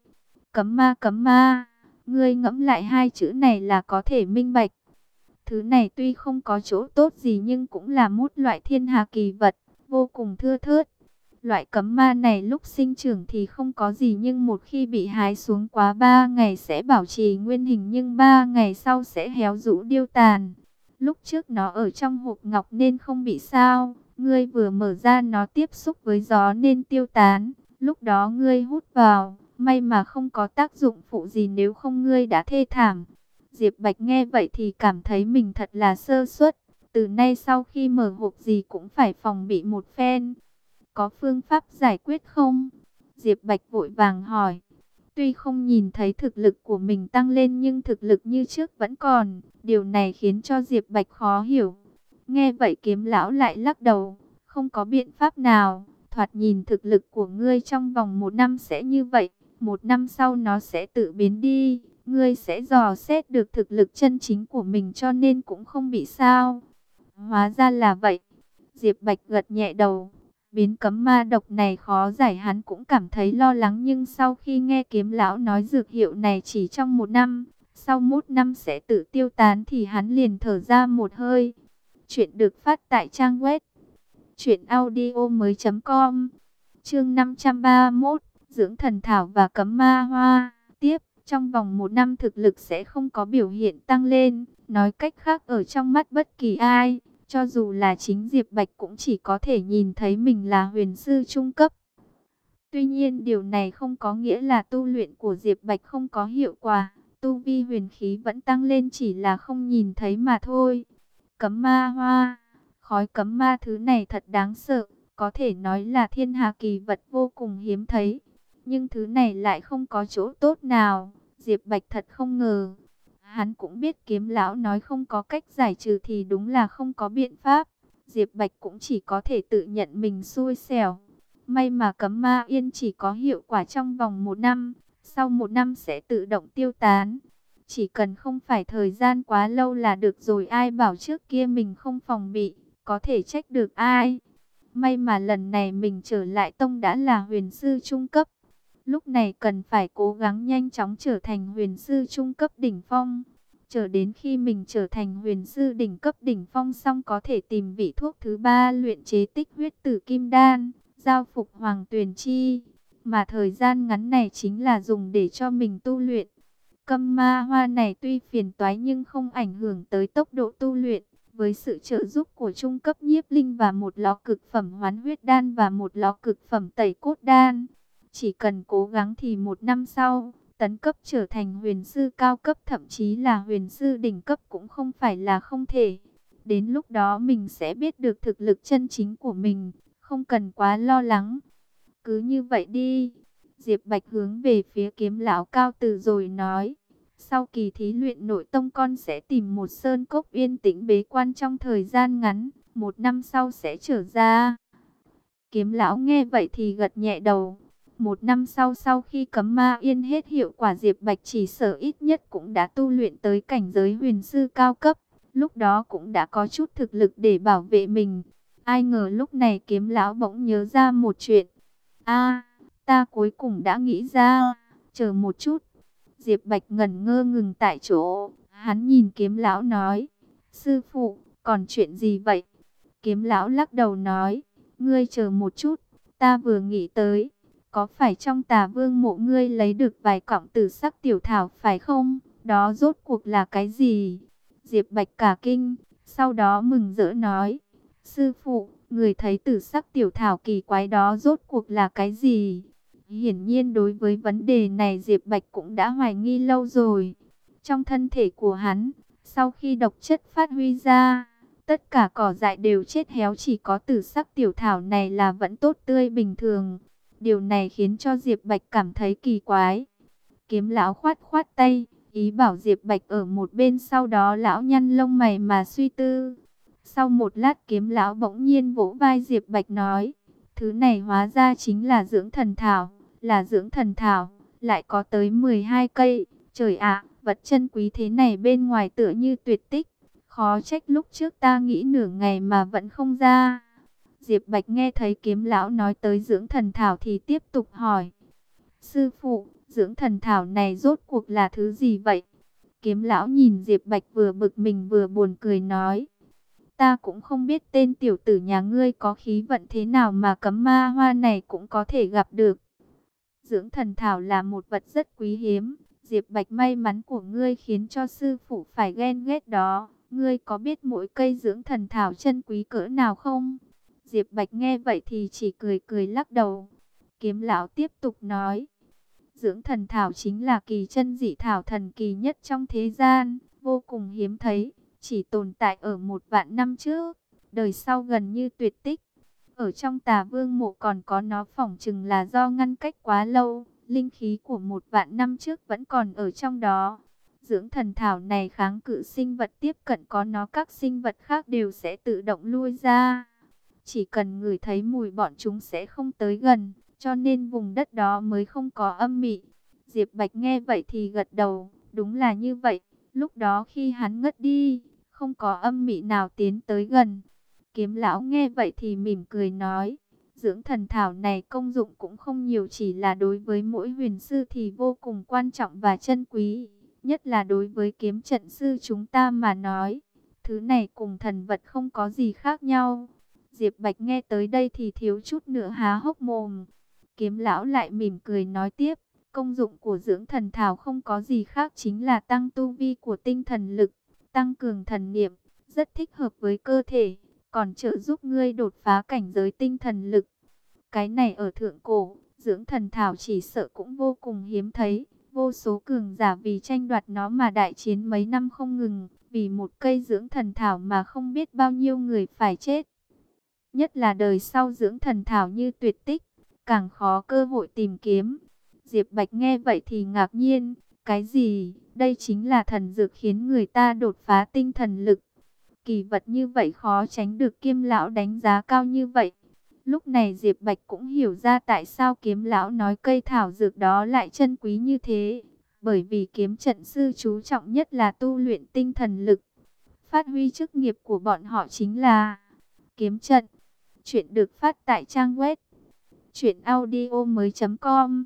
Cấm ma, ngươi ngẫm lại hai chữ này là có thể minh bạch. Thứ này tuy không có chỗ tốt gì nhưng cũng là một loại thiên hà kỳ vật, vô cùng thưa thớt. Loại cấm ma này lúc sinh trưởng thì không có gì, nhưng một khi bị hái xuống quá 3 ngày sẽ bảo trì nguyên hình, nhưng 3 ngày sau sẽ héo rũ điêu tàn. Lúc trước nó ở trong hộp ngọc nên không bị sao, ngươi vừa mở ra nó tiếp xúc với gió nên tiêu tán. Lúc đó ngươi hút vào, may mà không có tác dụng phụ gì, nếu không ngươi đã thê thảm. Diệp Bạch nghe vậy thì cảm thấy mình thật là sơ suất. Từ nay sau khi mở hộp gì cũng phải phòng bị một phen. Có phương pháp giải quyết không? Diệp Bạch vội vàng hỏi. Tuy không nhìn thấy thực lực của mình tăng lên nhưng thực lực như trước vẫn còn. Điều này khiến cho Diệp Bạch khó hiểu. Nghe vậy Kiếm lão lại lắc đầu. Không có biện pháp nào. Thoạt nhìn thực lực của ngươi trong vòng 1 năm sẽ như vậy. 1 năm sau nó sẽ tự biến đi. Ngươi sẽ dò xét được thực lực chân chính của mình, cho nên cũng không bị sao. Hóa ra là vậy. Diệp Bạch gật nhẹ đầu. Biến cấm ma độc này khó giải, hắn cũng cảm thấy lo lắng, nhưng sau khi nghe Kiếm lão nói dược hiệu này chỉ trong 1 năm, sau 1 năm sẽ tự tiêu tán thì hắn liền thở ra một hơi. Chuyện được phát tại trang web truyệnaudiomoi.com. Chương 531, dưỡng thần thảo và cấm ma hoa. Tiếp, trong vòng 1 năm thực lực sẽ không có biểu hiện tăng lên, nói cách khác ở trong mắt bất kỳ ai, cho dù là chính Diệp Bạch cũng chỉ có thể nhìn thấy mình là huyền sư trung cấp. Tuy nhiên điều này không có nghĩa là tu luyện của Diệp Bạch không có hiệu quả. Tu vi huyền khí vẫn tăng lên, chỉ là không nhìn thấy mà thôi. Cấm ma hoa, khói cấm ma thứ này thật đáng sợ. Có thể nói là thiên hà kỳ vật vô cùng hiếm thấy. Nhưng thứ này lại không có chỗ tốt nào. Diệp Bạch thật không ngờ. Hắn cũng biết Kiếm lão nói không có cách giải trừ thì đúng là không có biện pháp. Diệp Bạch cũng chỉ có thể tự nhận mình xui xẻo. May mà cấm ma yên chỉ có hiệu quả trong vòng 1 năm. Sau 1 năm sẽ tự động tiêu tán. Chỉ cần không phải thời gian quá lâu là được rồi. Ai bảo trước kia mình không phòng bị, có thể trách được ai. May mà lần này mình trở lại tông đã là huyền sư trung cấp. Lúc này cần phải cố gắng nhanh chóng trở thành huyền sư trung cấp đỉnh phong. Chờ đến khi mình trở thành huyền sư đỉnh cấp đỉnh phong xong có thể tìm vị thuốc thứ ba luyện chế tích huyết tử kim đan, giao phục hoàng tuyền chi. Mà thời gian ngắn này chính là dùng để cho mình tu luyện. Câm ma hoa này tuy phiền toái nhưng không ảnh hưởng tới tốc độ tu luyện. Với sự trợ giúp của trung cấp nhiếp linh và một lọ cực phẩm hoán huyết đan và một lọ cực phẩm tẩy cốt đan, chỉ cần cố gắng thì 1 năm sau, tấn cấp trở thành huyền sư cao cấp, thậm chí là huyền sư đỉnh cấp cũng không phải là không thể. Đến lúc đó mình sẽ biết được thực lực chân chính của mình, không cần quá lo lắng. Cứ như vậy đi. Diệp Bạch hướng về phía Kiếm lão cao từ rồi nói: sau kỳ thí luyện nội tông con sẽ tìm một sơn cốc yên tĩnh bế quan trong thời gian ngắn, 1 năm sau sẽ trở ra. Kiếm lão nghe vậy thì gật nhẹ đầu. 1 năm sau, sau khi cấm ma yên hết hiệu quả, Diệp Bạch chỉ sợ ít nhất cũng đã tu luyện tới cảnh giới huyền sư cao cấp. Lúc đó cũng đã có chút thực lực để bảo vệ mình. Ai ngờ lúc này Kiếm lão bỗng nhớ ra một chuyện. Ta cuối cùng đã nghĩ ra, chờ một chút. Diệp Bạch ngẩn ngơ ngừng tại chỗ, hắn nhìn Kiếm lão nói: sư phụ, còn chuyện gì vậy? Kiếm lão lắc đầu nói: ngươi chờ một chút, ta vừa nghĩ tới, có phải trong Tà Vương mộ ngươi lấy được vài cọng tử sắc tiểu thảo phải không? Đó rốt cuộc là cái gì? Diệp Bạch cả kinh, sau đó mừng rỡ nói: sư phụ, người thấy tử sắc tiểu thảo kỳ quái đó rốt cuộc là cái gì? Hiển nhiên đối với vấn đề này Diệp Bạch cũng đã hoài nghi lâu rồi. Trong thân thể của hắn, sau khi độc chất phát huy ra, tất cả cỏ dại đều chết héo, chỉ có tử sắc tiểu thảo này là vẫn tốt tươi bình thường. Điều này khiến cho Diệp Bạch cảm thấy kỳ quái. Kiếm lão khoát khoát tay, ý bảo Diệp Bạch ở một bên, sau đó lão nhăn lông mày mà suy tư. Sau một lát Kiếm lão bỗng nhiên vỗ vai Diệp Bạch nói: thứ này hóa ra chính là dưỡng thần thảo, là dưỡng thần thảo, lại có tới 12 cây. Trời ạ, vật chân quý thế này bên ngoài tựa như tuyệt tích. Khó trách lúc trước ta nghĩ nửa ngày mà vẫn không ra. Diệp Bạch nghe thấy Kiếm lão nói tới dưỡng thần thảo thì tiếp tục hỏi: sư phụ, dưỡng thần thảo này rốt cuộc là thứ gì vậy? Kiếm lão nhìn Diệp Bạch vừa bực mình vừa buồn cười nói: ta cũng không biết tên tiểu tử nhà ngươi có khí vận thế nào mà cấm ma hoa này cũng có thể gặp được. Dưỡng thần thảo là một vật rất quý hiếm. Diệp Bạch, may mắn của ngươi khiến cho sư phụ phải ghen ghét đó. Ngươi có biết mỗi cây dưỡng thần thảo chân quý cỡ nào không? Diệp Bạch nghe vậy thì chỉ cười cười lắc đầu. Kiếm lão tiếp tục nói: dưỡng thần thảo chính là kỳ chân dị thảo thần kỳ nhất trong thế gian, vô cùng hiếm thấy, chỉ tồn tại ở 1 vạn năm trước, đời sau gần như tuyệt tích. Ở trong Tà Vương mộ còn có nó, phỏng chừng là do ngăn cách quá lâu, linh khí của 1 vạn năm trước vẫn còn ở trong đó. Dưỡng thần thảo này kháng cự sinh vật tiếp cận có nó, các sinh vật khác đều sẽ tự động lui ra. Chỉ cần ngửi thấy mùi bọn chúng sẽ không tới gần, cho nên vùng đất đó mới không có âm mị. Diệp Bạch nghe vậy thì gật đầu, đúng là như vậy. Lúc đó khi hắn ngất đi, không có âm mị nào tiến tới gần. Kiếm lão nghe vậy thì mỉm cười nói: dưỡng thần thảo này công dụng cũng không nhiều, chỉ là đối với mỗi huyền sư thì vô cùng quan trọng và chân quý. Nhất là đối với kiếm trận sư chúng ta mà nói, thứ này cùng thần vật không có gì khác nhau. Diệp Bạch nghe tới đây thì thiếu chút nữa há hốc mồm. Kiếm lão lại mỉm cười nói tiếp: công dụng của dưỡng thần thảo không có gì khác, chính là tăng tu vi của tinh thần lực, tăng cường thần niệm, rất thích hợp với cơ thể, còn trợ giúp ngươi đột phá cảnh giới tinh thần lực. Cái này ở thượng cổ, dưỡng thần thảo chỉ sợ cũng vô cùng hiếm thấy. Vô số cường giả vì tranh đoạt nó mà đại chiến mấy năm không ngừng. Vì một cây dưỡng thần thảo mà không biết bao nhiêu người phải chết. Nhất là đời sau dưỡng thần thảo như tuyệt tích, càng khó cơ hội tìm kiếm. Diệp Bạch nghe vậy thì ngạc nhiên: cái gì? Đây chính là thần dược khiến người ta đột phá tinh thần lực. Kỳ vật như vậy khó tránh được Kiếm lão đánh giá cao như vậy. Lúc này Diệp Bạch cũng hiểu ra tại sao Kiếm lão nói cây thảo dược đó lại chân quý như thế. Bởi vì kiếm trận sư chú trọng nhất là tu luyện tinh thần lực. Phát huy chức nghiệp của bọn họ chính là kiếm trận. Chuyện được phát tại trang web truyệnaudiomoi.com.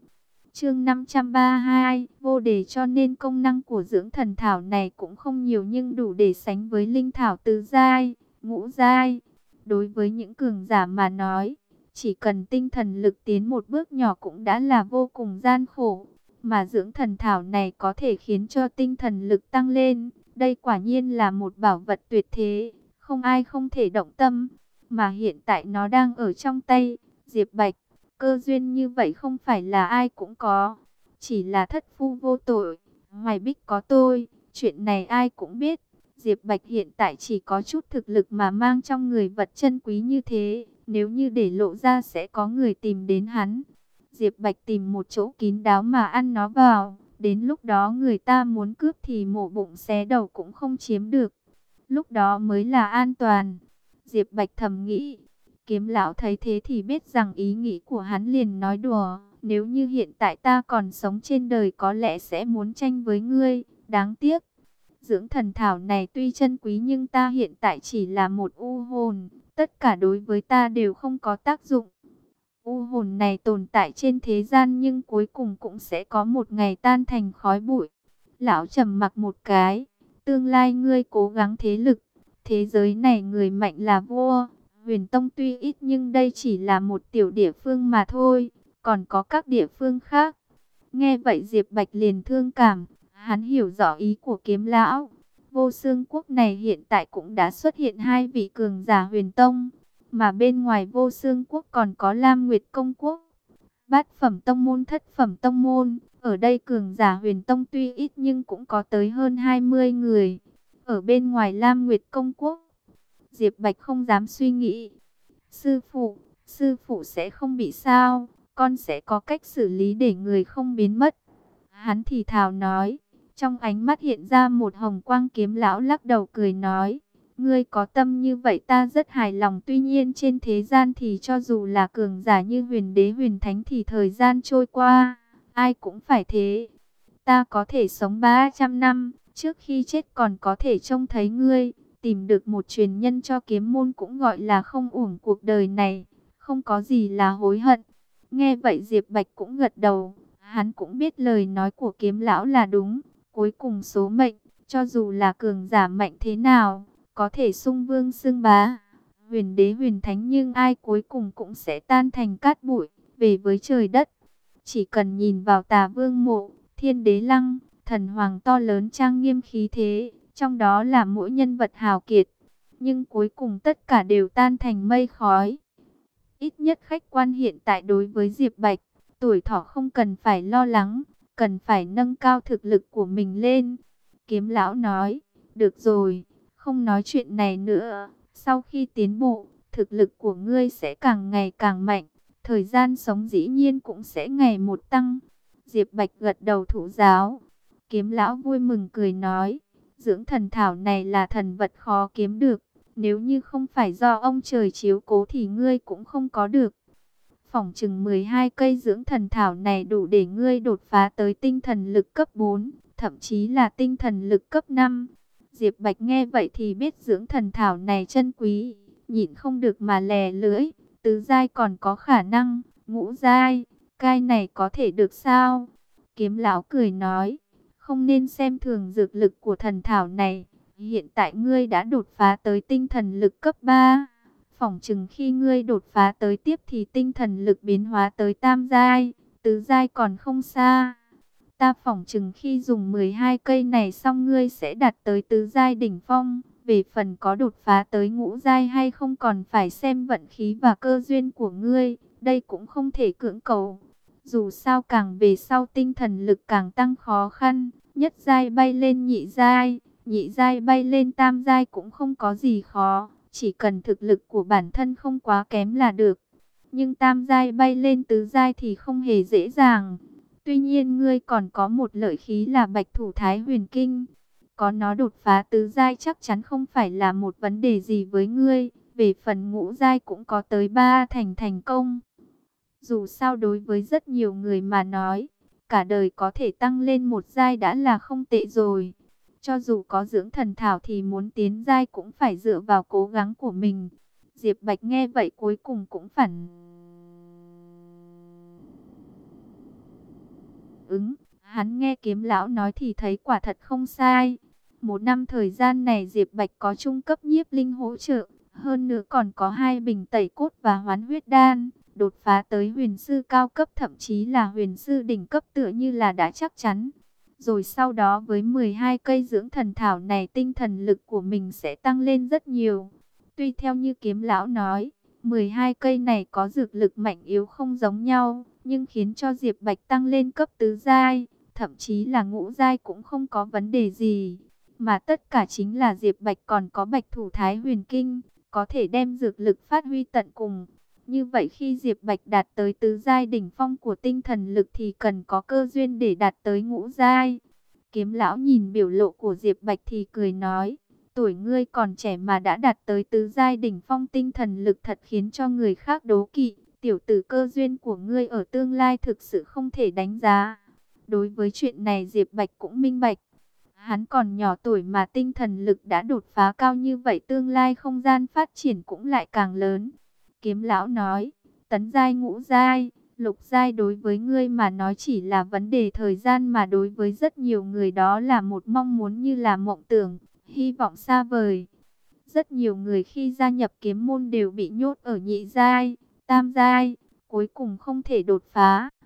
Chương 532, vô đề, cho nên công năng của dưỡng thần thảo này cũng không nhiều nhưng đủ để sánh với linh thảo tứ giai, ngũ giai. Đối với những cường giả mà nói, chỉ cần tinh thần lực tiến một bước nhỏ cũng đã là vô cùng gian khổ. Mà dưỡng thần thảo này có thể khiến cho tinh thần lực tăng lên. Đây quả nhiên là một bảo vật tuyệt thế, không ai không thể động tâm. Mà hiện tại nó đang ở trong tay Diệp Bạch. Cơ duyên như vậy không phải là ai cũng có, chỉ là thất phu vô tội, Hoài Bích có tôi, chuyện này ai cũng biết. Diệp Bạch hiện tại chỉ có chút thực lực mà mang trong người vật chân quý như thế, nếu như để lộ ra sẽ có người tìm đến hắn. Diệp Bạch tìm một chỗ kín đáo mà ăn nó vào, đến lúc đó người ta muốn cướp thì mổ bụng xé đầu cũng không chiếm được, lúc đó mới là an toàn. Diệp Bạch thầm nghĩ. Kiếm lão thấy thế thì biết rằng ý nghĩ của hắn, liền nói đùa, nếu như hiện tại ta còn sống trên đời có lẽ sẽ muốn tranh với ngươi, đáng tiếc. Dưỡng thần thảo này tuy chân quý nhưng ta hiện tại chỉ là một u hồn, tất cả đối với ta đều không có tác dụng. U hồn này tồn tại trên thế gian nhưng cuối cùng cũng sẽ có một ngày tan thành khói bụi. Lão trầm mặc một cái, tương lai ngươi cố gắng thế lực, thế giới này người mạnh là vua. Huyền Tông tuy ít nhưng đây chỉ là một tiểu địa phương mà thôi, còn có các địa phương khác. Nghe vậy Diệp Bạch liền thương cảm, hắn hiểu rõ ý của Kiếm lão. Vô Xương Quốc này hiện tại cũng đã xuất hiện hai vị cường giả Huyền Tông, mà bên ngoài Vô Xương Quốc còn có Lam Nguyệt Công Quốc, Bát phẩm tông môn, Thất phẩm tông môn. Ở đây cường giả Huyền Tông tuy ít nhưng cũng có tới hơn 20 người. Ở bên ngoài Lam Nguyệt Công Quốc, Diệp Bạch không dám suy nghĩ. Sư phụ sẽ không bị sao, con sẽ có cách xử lý để người không biến mất. Hắn thì thào nói, trong ánh mắt hiện ra một hồng quang. Kiếm lão lắc đầu cười nói, ngươi có tâm như vậy ta rất hài lòng. Tuy nhiên trên thế gian thì cho dù là cường giả như huyền đế huyền thánh thì thời gian trôi qua, ai cũng phải thế. Ta có thể sống 300 năm, trước khi chết còn có thể trông thấy ngươi. Tìm được một truyền nhân cho kiếm môn cũng gọi là không uổng cuộc đời này, không có gì là hối hận. Nghe vậy Diệp Bạch cũng gật đầu, hắn cũng biết lời nói của Kiếm lão là đúng. Cuối cùng số mệnh, cho dù là cường giả mạnh thế nào, có thể xưng vương xưng bá, huyền đế huyền thánh, nhưng ai cuối cùng cũng sẽ tan thành cát bụi, về với trời đất. Chỉ cần nhìn vào Tà Vương mộ, Thiên Đế lăng, thần hoàng to lớn trang nghiêm khí thế, trong đó là mỗi nhân vật hào kiệt, nhưng cuối cùng tất cả đều tan thành mây khói. Ít nhất khách quan hiện tại đối với Diệp Bạch, tuổi thọ không cần phải lo lắng, cần phải nâng cao thực lực của mình lên. Kiếm lão nói, được rồi, không nói chuyện này nữa, sau khi tiến bộ, thực lực của ngươi sẽ càng ngày càng mạnh, thời gian sống dĩ nhiên cũng sẽ ngày một tăng. Diệp Bạch gật đầu thủ giáo. Kiếm lão vui mừng cười nói, dưỡng thần thảo này là thần vật khó kiếm được, nếu như không phải do ông trời chiếu cố thì ngươi cũng không có được. Phỏng chừng 12 cây dưỡng thần thảo này đủ để ngươi đột phá tới tinh thần lực cấp 4, thậm chí là tinh thần lực cấp 5. Diệp Bạch nghe vậy thì biết dưỡng thần thảo này chân quý, nhịn không được mà lè lưỡi. Tứ giai còn có khả năng, ngũ giai, cái này có thể được sao? Kiếm lão cười nói, không nên xem thường dược lực của thần thảo này. Hiện tại ngươi đã đột phá tới tinh thần lực cấp 3. Phỏng chừng khi ngươi đột phá tới tiếp thì tinh thần lực biến hóa tới tam giai, tứ giai còn không xa. Ta phỏng chừng khi dùng 12 cây này xong ngươi sẽ đạt tới tứ giai đỉnh phong. Về phần có đột phá tới ngũ giai hay không còn phải xem vận khí và cơ duyên của ngươi. Đây cũng không thể cưỡng cầu. Dù sao càng về sau tinh thần lực càng tăng khó khăn. Nhất giai bay lên nhị giai, nhị giai bay lên tam giai cũng không có gì khó. Chỉ cần thực lực của bản thân không quá kém là được. Nhưng tam giai bay lên tứ giai thì không hề dễ dàng. Tuy nhiên ngươi còn có một lợi khí là Bạch Thủ Thái Huyền Kinh. Có nó đột phá tứ giai chắc chắn không phải là một vấn đề gì với ngươi. Về phần ngũ giai cũng có tới 3 thành công. Dù sao đối với rất nhiều người mà nói, cả đời có thể tăng lên một giai đã là không tệ rồi. Cho dù có dưỡng thần thảo thì muốn tiến giai cũng phải dựa vào cố gắng của mình. Diệp Bạch nghe vậy cuối cùng cũng phản ứng. Hắn nghe Kiếm lão nói thì thấy quả thật không sai. Một năm thời gian này Diệp Bạch có trung cấp nhiếp linh hỗ trợ, hơn nữa còn có 2 bình tẩy cốt và hoán huyết đan, đột phá tới huyền sư cao cấp, thậm chí là huyền sư đỉnh cấp tựa như là đã chắc chắn. Rồi sau đó với 12 cây dưỡng thần thảo này, tinh thần lực của mình sẽ tăng lên rất nhiều. Tuy theo như Kiếm lão nói, 12 cây này có dược lực mạnh yếu không giống nhau, nhưng khiến cho Diệp Bạch tăng lên cấp tứ giai, thậm chí là ngũ giai cũng không có vấn đề gì. Mà tất cả chính là Diệp Bạch còn có Bạch Thủ Thái Huyền Kinh, có thể đem dược lực phát huy tận cùng. Như vậy khi Diệp Bạch đạt tới tứ giai đỉnh phong của tinh thần lực thì cần có cơ duyên để đạt tới ngũ giai. Kiếm lão nhìn biểu lộ của Diệp Bạch thì cười nói, tuổi ngươi còn trẻ mà đã đạt tới tứ giai đỉnh phong tinh thần lực thật khiến cho người khác đố kỵ. Tiểu tử, cơ duyên của ngươi ở tương lai thực sự không thể đánh giá. Đối với chuyện này Diệp Bạch cũng minh bạch. Hắn còn nhỏ tuổi mà tinh thần lực đã đột phá cao như vậy, tương lai không gian phát triển cũng lại càng lớn. Kiếm lão nói, tấn giai, ngũ giai, lục giai đối với ngươi mà nói chỉ là vấn đề thời gian, mà đối với rất nhiều người đó là một mong muốn như là mộng tưởng, hy vọng xa vời. Rất nhiều người khi gia nhập kiếm môn đều bị nhốt ở nhị giai, tam giai, cuối cùng không thể đột phá.